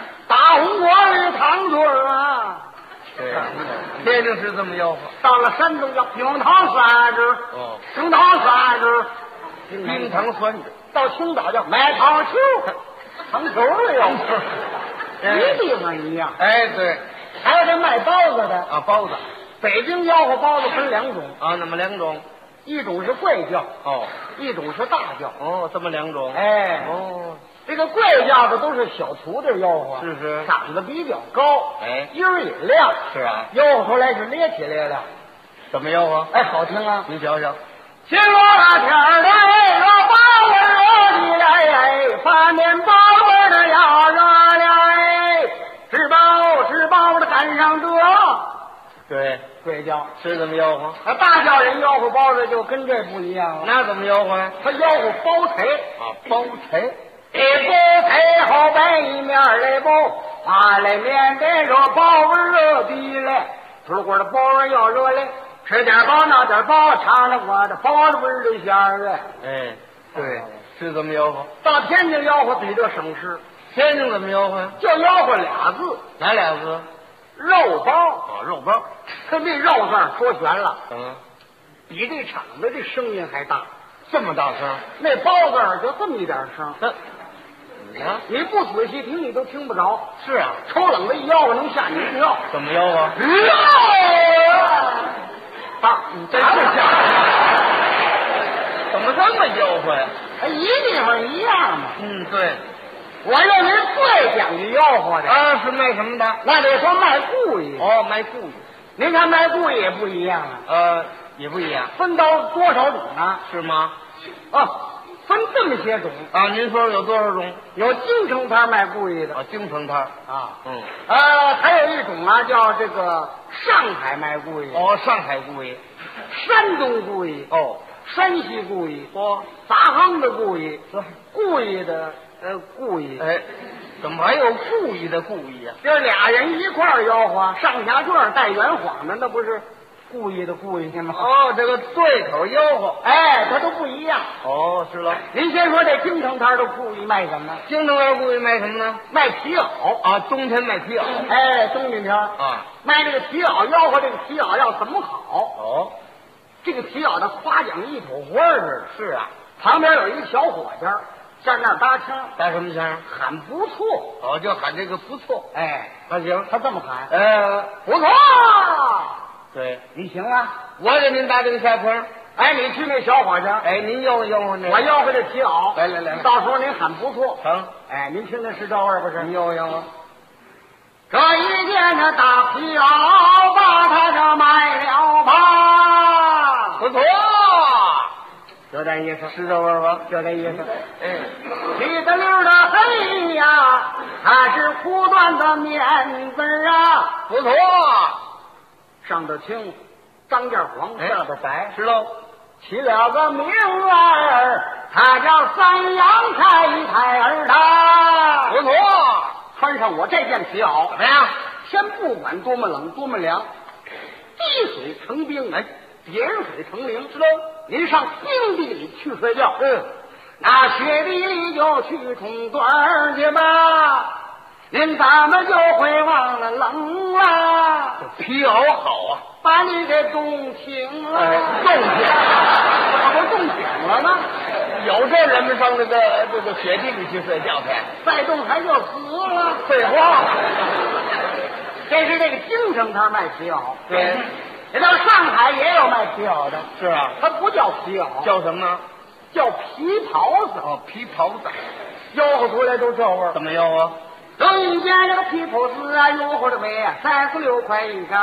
大红锅里糖嘴儿啊。 对，天津是这么吆喝。 到了山东叫冰糖酸汁，冰糖酸汁， 冰糖酸汁。 到青岛叫买糖球，糖球的吆喝，一地方一样。 哎，对。 还有这卖包子的啊，包子。 北京吆喝包子分两种啊，那么两种， 一种是贵叫一种是大叫这么两种。 哎这个贵叫的都是小厨的吆喝， 是嗓子比较高，音儿也亮， 是啊， 吆喝出来是咧起咧亮。 怎么吆喝？ 哎，好听啊！ 你瞧瞧。 新罗那天儿的热包子热的嘞，发面包子的要热嘞，吃饱的赶上这。 对， 贵叫是这么吆喝。 大叫人吆喝包子就跟这不一样了。 那怎么吆喝呀？ 他吆喝包菜啊，包菜。 包菜后边一面来包，发来面带热包味热的嘞，出锅的包味要热嘞，吃点包那点包，尝着我的包子味的馅儿哎。 哎，对，是这么吆喝。 到天津吆喝比这省事。 天津怎么吆喝呀？ 就吆喝俩字。 哪俩字？ 肉包。 肉包。 他这肉字说全了。 比这厂子的声音还大。 这么大声？ 那包字就这么一点声。你不仔细听，你都听不着。 是啊， 抽冷的一吆喝能吓你一跳。 怎么吆喝？ 真是吓人！ 怎么这么吆喝呀？ 一地方一样嘛。 对。 我认为最讲究吆喝的啊，是卖什么的？ 那得说卖故意。 卖故意。 您看卖故意也不一样啊。也不一样。 分到多少种呢？ 是吗？ 分这么些种啊。您说有多少种？ 有京城摊卖故意的京城摊还有一种啊，叫这个上海卖故意。 上海故意， 山东故意。山西故意。杂行的故意，故意的故意。 哎，怎么还有故意的故意啊？ 这俩人一块儿吆喝，上下卷带圆谎的，那不是故意的故意吗？ 这个对口吆喝， 它都不一样。 是了。 您先说这京城摊的故意卖什么？ 京城摊故意卖什么呢？ 卖皮袄冬天卖皮袄。 冬天卖这个皮袄，吆喝这个皮袄要怎么好？这个皮袄的夸奖一朵花似的。 是啊， 旁边有一个小伙计在那儿搭腔。 搭什么腔？ 喊不错。 就喊这个不错。 那行，他这么喊。不错。 对， 你行啊， 我给您搭这个下腔。 你去那小伙计， 您吆喝吆喝那， 我吆喝这皮袄。 来， 到时候您喊不错。 成。 您听的是这味儿不是？ 您吆喝吆喝。 这一件那大皮袄，把它这卖了吧。 不错， 就这意思。 是这味儿吧？ 就这意思。皮子溜的黑呀，它是苦短的面子啊。 不错。 上头青，张件黄，下边白， 是喽。 起了个名儿，他叫三阳开儿的。 不错。 穿上我这件皮袄怎么样？ 先不管多么冷多么凉，滴水成冰，点水成冰，是喽。您上冰地里去睡觉，那雪地里就去冲盹去吧。您咱们就会忘了冷了。 这皮袄好啊， 把你给冻醒了。 冻醒？ 不冻醒了吗？ 有这人们上这个雪地里去睡觉去？ 再冻还就死了。 废话。 这是这个京城摊卖皮袄。 对。 这到上海也有卖皮袄的。 是啊。 它不叫皮袄， 叫什么呢？ 叫皮袍子。 皮袍子。 吆喝出来都这味儿。 怎么吆喝？ 有一件这个皮袍子啊，吆喝的美啊，36块一件。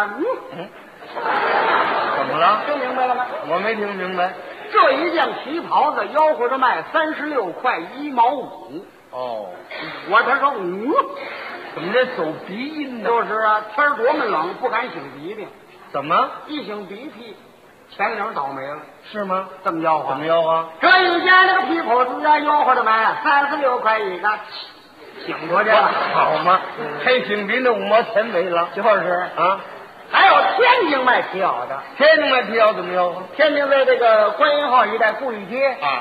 怎么了？ 听明白了吗？ 我没听明白。 这一件皮袍子吆喝着卖36块1毛5。我他说怎么这走鼻音呢？ 就是啊，天儿多么冷，不敢擤鼻涕。 怎么？ 一擤鼻涕，前领倒霉了。 是吗？ 这么吆喝？ 怎么吆喝？ 这一件这个皮袍子啊，吆喝着卖36块一个。擤过去了， 好吗？还擤比那5毛钱没了。 就是啊。还有天津卖皮袄的。 天津卖皮袄怎么吆喝？ 天津在这个观音号一带故意街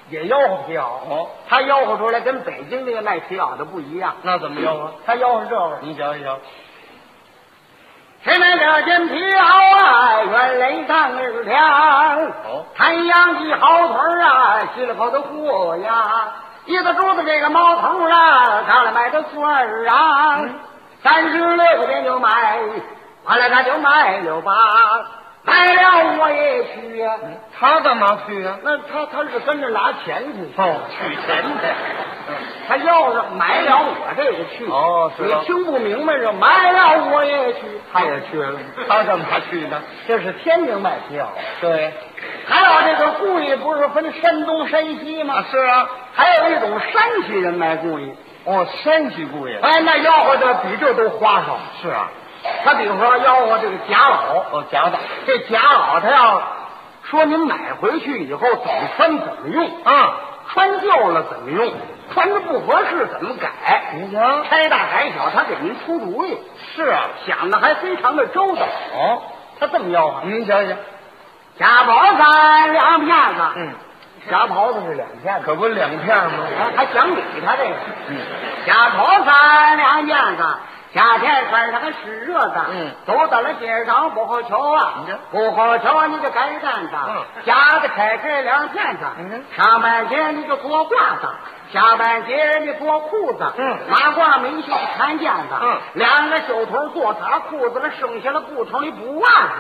也吆喝皮袄。 哦， 他吆喝出来跟北京那个卖皮袄的不一样。 那怎么吆喝？ 他吆喝这个， 你瞧一瞧。 谁买这件皮袄啊，原来当日亮。 哦， 太阳的好腿啊，洗了口的货呀。一个珠子这个毛头啊，上来买的孙啊，36块钱就买，完了他就卖了吧。买了我也去呀、 他干嘛去呀、 那他是跟着拿钱去。 哦，取钱去。 他要是买了我这个去。 哦，是你听不明白这买了我也去，他也去了。 他干嘛去呢？ 这是天津卖皮袄。 对。 还有这个故意不是分山东山西吗？ 是啊。 还有一种山西人卖故意。 哦，山西故意。 哎，那吆喝的比这都花哨。 是啊。 他比如说吆喝这个贾老。 哦，贾老。 这贾老他要说您买回去以后怎么穿怎么用啊， 穿旧了怎么用，穿着不合适怎么改。 你瞧， 拆大改小，他给您出主意。 是啊， 想的还非常的周到。 哦， 他这么吆喝， 您瞧瞧， 假袍子2片子。假袍子是2片子， 可不2片吗？ 还讲理，他这个。假袍子2片子。夏天穿上个湿热的，走到了街上不好瞧啊，不好瞧你就改担子，夹子开开2片子，上半截你就做褂子，下半截你做裤子，马褂没袖缠肩子，2个袖头做衩裤子了，剩下了布头你补袜子，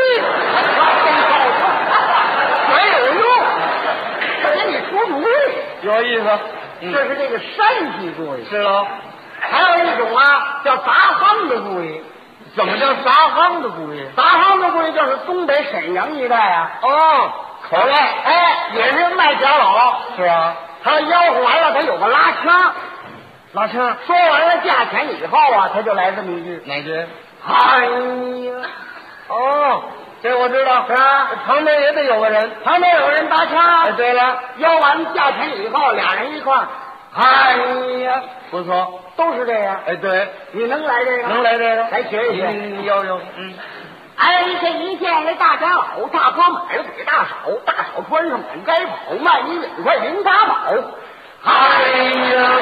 没有用，他给你出主意， 有意思。 这是这个山西故意。 是喽。 还有一种啊，叫杂行的故意。 怎么叫杂行的故意？ 杂行的故意就是东北沈阳一带啊。 哦， 口味，哎，也是卖假老。 是啊， 他吆喝完了，他有个拉腔， 拉腔。 说完了价钱以后啊，他就来这么一句。 哪句？ 哎呀， 哦，这我知道。 是啊， 旁边也得有个人， 旁边有人搭腔。 哎，对了， 吆完价钱以后，俩人一块儿。哎呀， 不错， 都是这样。 哎，对， 你能来这个？ 能来这个， 来学一学。 有。 哎，这一见这大家老，大哥买了给大嫂，大嫂穿上满街跑，卖你2块零8毛。哎呀，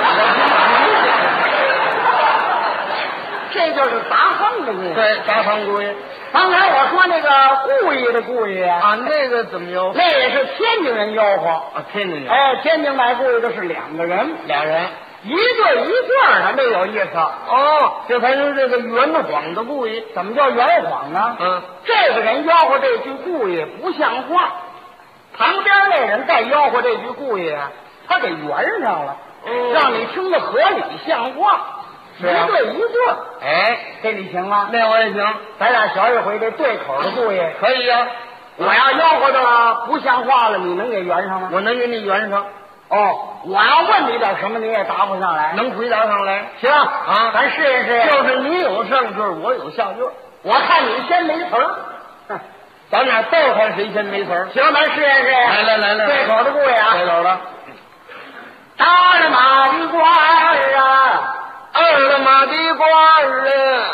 这就是杂行的故意。 对，杂行故意。 刚才我说那个故意的故意啊，那个怎么吆喝？ 那也是天津人吆喝啊，天津人。 哎，天津卖故意的是2个人 ，2人， 一对一对的，那有意思。 哦，这才是这个圆谎的故意。 怎么叫圆谎呢？这个人吆喝这句故意不像话，旁边那人再吆喝这句故意啊，他给圆上了，让你听着合理像话。 是啊， 一对一对， 哎， 这你行吗？ 那我也行， 咱俩学一回这对口的故意。 可以呀。 我要吆喝的不像话了，你能给圆上吗？ 我能给你圆上。 哦，我要问你点什么，你也答不上来。 能回答上来？ 行啊，咱试一试。 就是你有上句，我有下句， 我看你先没词儿， 咱俩倒看谁先没词儿。 行，咱试一试。 来， 对口的故意啊。 对口了。 打了马的官儿啊，2个马的官儿啊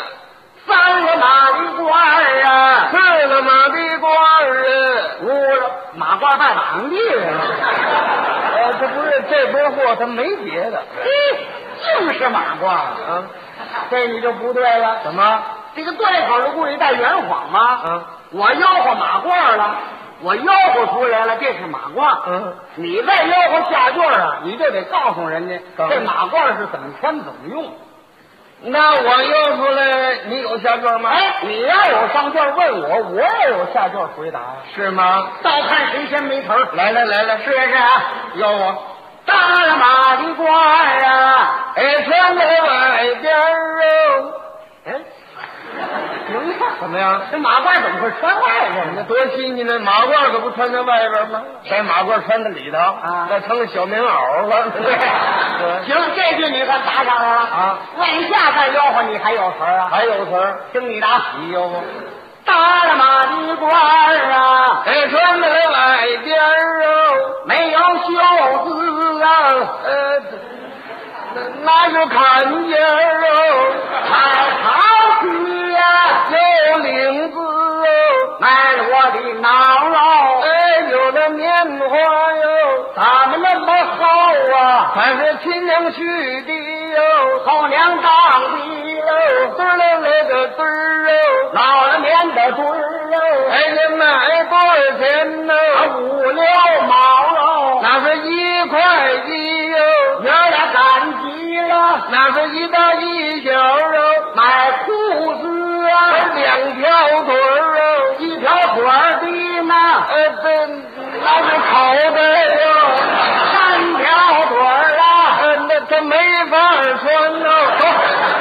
，3个马的官儿啊，4个马的官儿啊，5个马褂拜榜地了。 这不是这波货，他没别的。 净是马褂啊！这你就不对了。 怎么？ 这个对口的故意带圆谎吗？我吆喝马褂了。我吆喝出来了，这是马褂。你再吆喝下句啊，你就得告诉人家这马褂是怎么穿怎么用。 那我吆出来，你有下句吗？ 哎，你要有上句问我，我也有下句回答， 是吗？ 倒看谁先没词儿。 来， 试一试啊！ 吆我打了马的褂啊， 哎，穿在外边哦。 哎。行了， 怎么样？ 这马褂怎么会穿外边呢？ 多新鲜呢！马褂可不穿在外边吗？把马褂穿在里头啊，那成了小棉袄了。 行，这句你可答上来了啊！往下再吆喝，你还有词儿啊？ 还有词儿， 听你答。 你吆喝。 打了马的褂啊， 哎，穿在外边哦， 没有袖子啊， 那就看见哦， 太好去呀， 有领子哦， 买了我的囊喽， 哎，有了棉花哟， 咱们还是亲娘婿的哟， 后娘当的哟， 墩儿嘞个墩儿哟， 老了面的墩儿哟， 哎，你卖多少钱呢 ？5、6毛喽， 那是1块1哟， 爷俩赶集了， 那是1大1小哟， 买裤子啊 ，2条腿儿哦 ，1条腿儿的呢， 对， 那是口的哟，3条腿儿啊， 那这没法穿哦。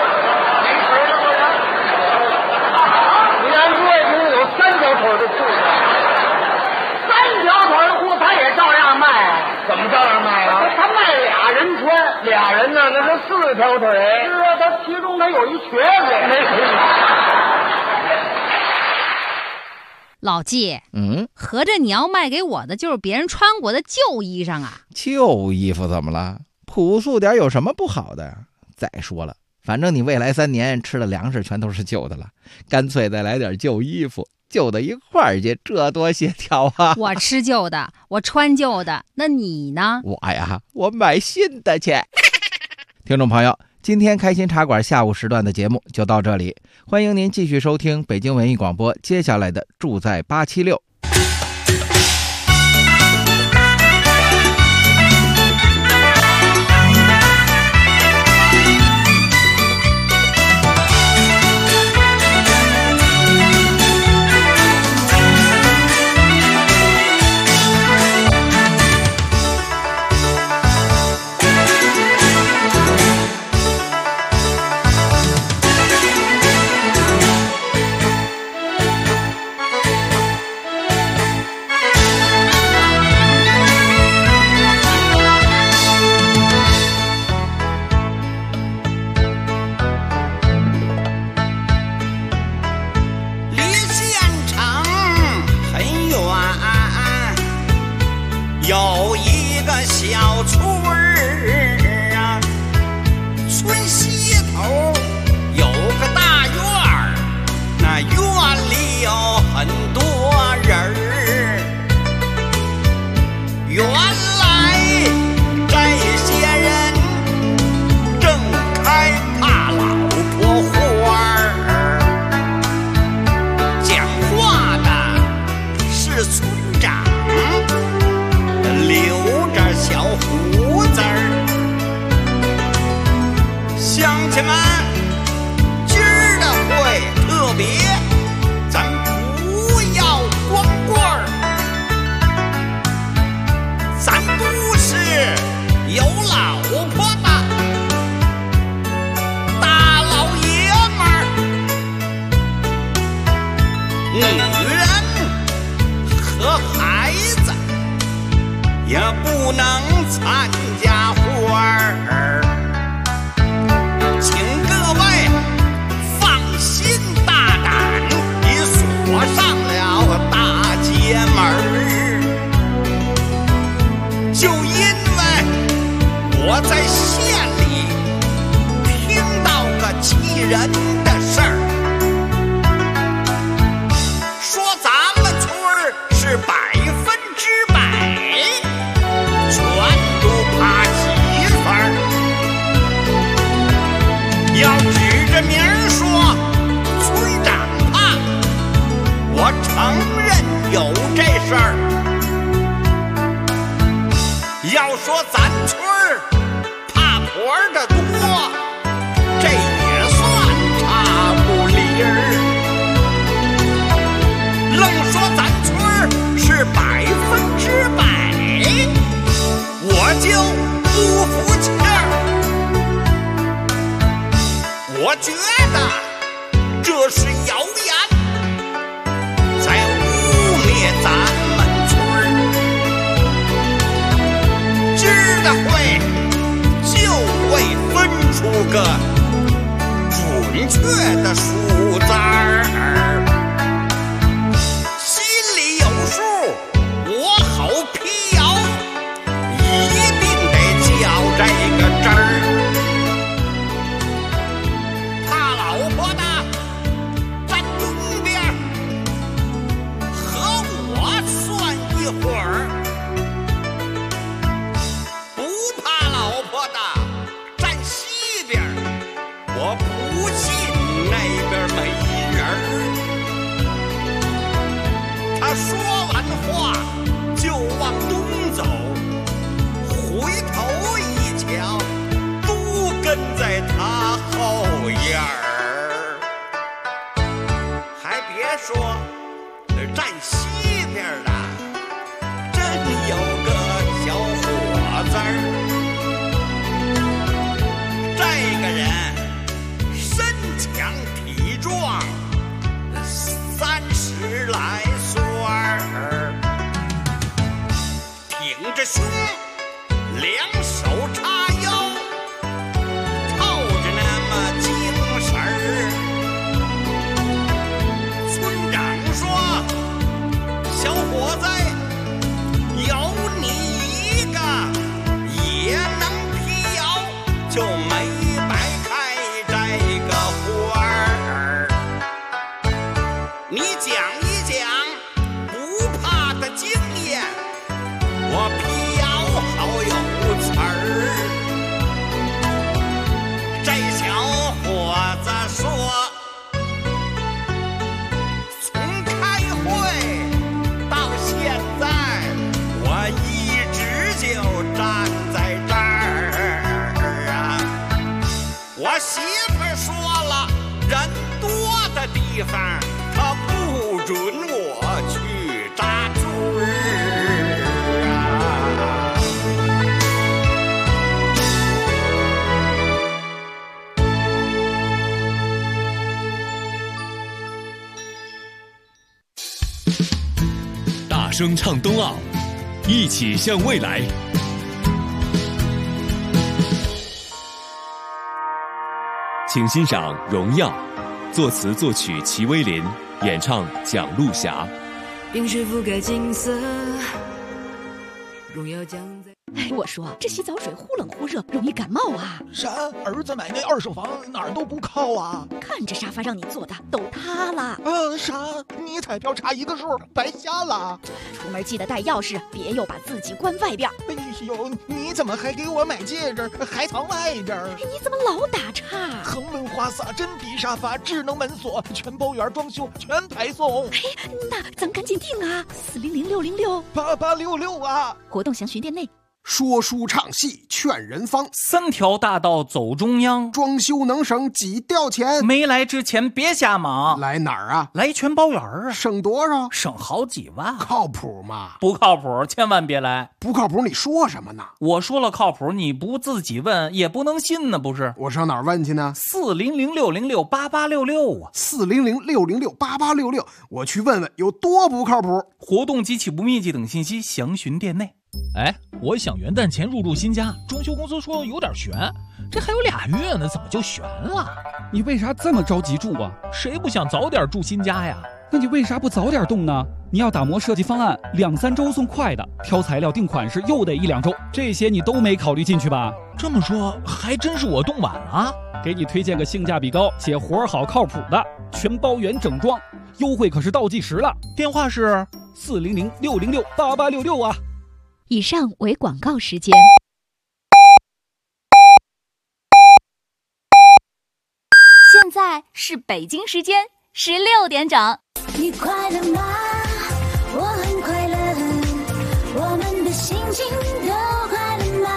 你看月中有3条腿的裤子 ，3条腿的裤子他也照样卖。 怎么照样卖啊？ 他卖俩人穿 ，2人呢，那是4条腿。 是啊，他其中他有一瘸子。 老纪，合着你要卖给我的就是别人穿过的旧衣裳啊？ 旧衣服怎么了？朴素点有什么不好的呀？再说了，反正你未来3年吃的粮食全都是旧的了，干脆再来点旧衣服，旧的一块儿去，这多协调啊！ 我吃旧的，我穿旧的，那你呢？ 我呀，我买新的去。听众朋友，今天开心茶馆下午时段的节目就到这里，欢迎您继续收听北京文艺广播接下来的住在876。 有一个小村儿啊，村西头有个大院儿，那院里有很多人儿。原来这些人正开怕老婆花儿，讲话的是村长，留着小胡子儿。乡亲们，今儿的会特别，咱不要光棍儿，咱不是有老婆的大老爷们儿，女人和孩子也不能参加花儿，请各位放心大胆地锁上了大街门儿。就因为我在县里听到个气人的事儿，说咱们村儿是100%要指着名儿说村长怕，我承认有这事儿。要说咱村儿怕婆的多，这也算差不离儿。愣说咱村儿是100%，我就不服气儿。我觉得这是谣言，在污蔑咱们村儿。知的会就会分出个准确的数字儿，心里有数，我好辟谣，一定得较这个真儿。一会儿不怕老婆信那边没人儿。他说完话就往东走，回头一瞧，都跟在他后眼儿。还别说，站西边的真有个小伙子儿。这个人身强体壮，30来岁儿，挺着胸，两手叉腰，靠着那么精神儿。村长说：“小伙子，有你一个也能辟谣，就没白开这个花儿。你讲一讲不怕的经验，我辟谣好有词儿。”这小伙子说：“从开会到现在，我一直就站在这儿啊。我媳妇儿说了，人多的地方，她不准我去扎堆儿啊。” 大声唱冬奥，一起向未来。请欣赏《荣耀》，作词作曲齐威林，演唱蒋璐霞。 冰水覆盖金色，荣耀将在。 哎，我说这洗澡水忽冷忽热，容易感冒啊！ 啥？儿子买那2手房哪儿都不靠啊！ 看这沙发让你坐的都塌了。 啥？你彩票差一个数，白瞎了。 出门记得带钥匙，别又把自己关外边。 哎呦，你怎么还给我买戒指，还藏外边？ 你怎么老打岔？ 恒温花洒、真皮沙发、智能门锁，全包圆装修，全排送。 哎，那咱赶紧订啊！400-666-8866 啊！ 活动详询店内。 说书唱戏劝人方 ，3条大道走中央， 装修能省几吊钱？ 没来之前别瞎忙。 来哪儿啊？ 来全包圆啊！ 省多少？ 省好几万。 靠谱吗？ 不靠谱，千万别来。 不靠谱你说什么呢？ 我说了靠谱，你不自己问也不能信呢，不是？ 我上哪儿问去呢 ？400-606-8866啊 ！400-606-8866，我去问问有多不靠谱。 活动及起步面积等信息详询店内。 哎，我想元旦前入住新家，装修公司说有点悬，这还有2月呢，怎么就悬了？ 你为啥这么着急住啊？ 谁不想早点住新家呀？ 那你为啥不早点动呢？你要打磨设计方案，2-3周送快的，挑材料定款式又得1-2周，这些你都没考虑进去吧？ 这么说还真是我动晚了。 给你推荐个性价比高且活好靠谱的全包圆整装，优惠可是倒计时了， 电话是 400-606-8866啊！ 以上为广告时间。 现在是北京时间16点整。 你快乐吗？我很快乐，我们的心情都快乐吗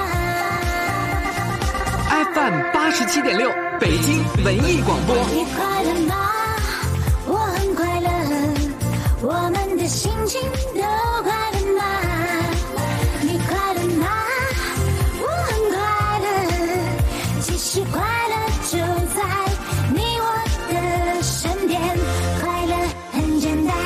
？FM 87.6，北京文艺广播。 你快乐吗？我很快乐，我们的心情都快乐吗？你快乐吗？我很快乐，其实快乐就在你我的身边，快乐很简单。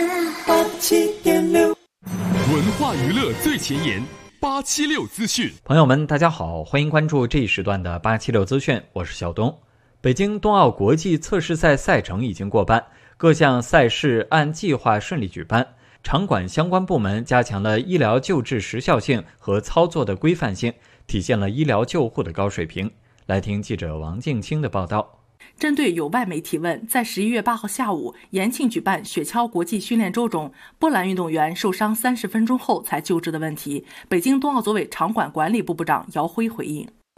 87.6，文化娱乐最前沿，876资讯。 朋友们，大家好，欢迎关注这一时段的876资讯，我是小东。北京冬奥国际测试赛赛程已经过半，各项赛事按计划顺利举办。场馆相关部门加强了医疗救治时效性和操作的规范性，体现了医疗救护的高水平。来听记者王静清的报道。 针对有外媒提问，在11月8号下午延庆举办雪橇国际训练周中，波兰运动员受伤30分钟后才救治的问题，北京冬奥组委场馆管理部部长姚辉回应。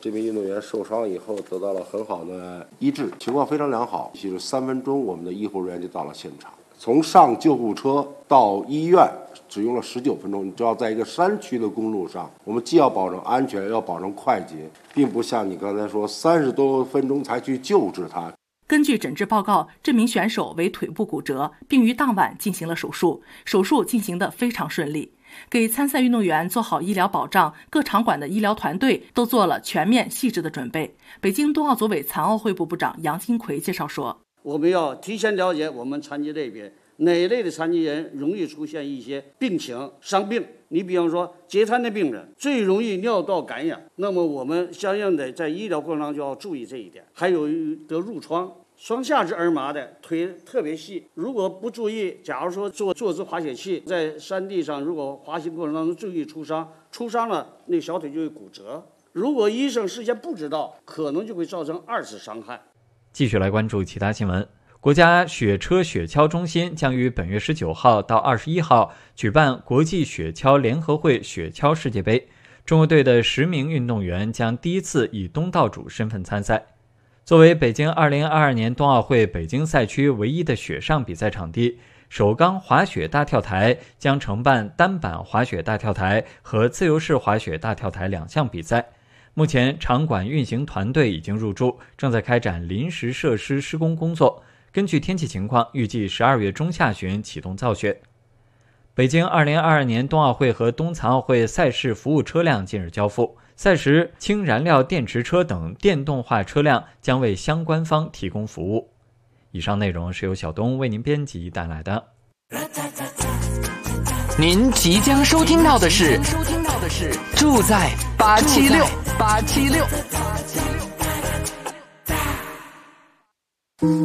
这名运动员受伤以后得到了很好的医治，情况非常良好。就是3分钟，我们的医护人员就到了现场，从上救护车到医院只用了19分钟。你知道，在一个山区的公路上，我们既要保证安全，要保证快捷，并不像你刚才说30多分钟才去救治他。 根据诊治报告，这名选手为腿部骨折，并于当晚进行了手术，手术进行得非常顺利。给参赛运动员做好医疗保障，各场馆的医疗团队都做了全面细致的准备。北京冬奥组委残奥会部部长杨金奎介绍说， 我们要提前了解我们残疾类别哪一类的残疾人容易出现一些病情伤病。你比方说截瘫的病人最容易尿道感染，那么我们相应的在医疗过程中就要注意这一点。还有得褥疮，双下肢儿麻的，腿特别细，如果不注意，假如说坐姿滑雪器在山地上，如果滑行过程当中注意出伤了，那小腿就会骨折。如果医生事先不知道，可能就会造成2次伤害。 继续来关注其他新闻。国家雪车雪橇中心将于本月19号到21号举办国际雪橇联合会雪橇世界杯，中国队的10名运动员将第一次以东道主身份参赛。作为北京2022年冬奥会北京赛区唯一的雪上比赛场地，首钢滑雪大跳台将承办单板滑雪大跳台和自由式滑雪大跳台2项比赛。目前场馆运行团队已经入驻，正在开展临时设施施工工作。根据天气情况，预计12月中下旬启动造雪。北京2022年冬奥会和冬残奥会赛事服务车辆近日交付，赛时氢燃料电池车等电动化车辆将为相关方提供服务。以上内容是由小东为您编辑带来的。 您即将收听到的是住在876。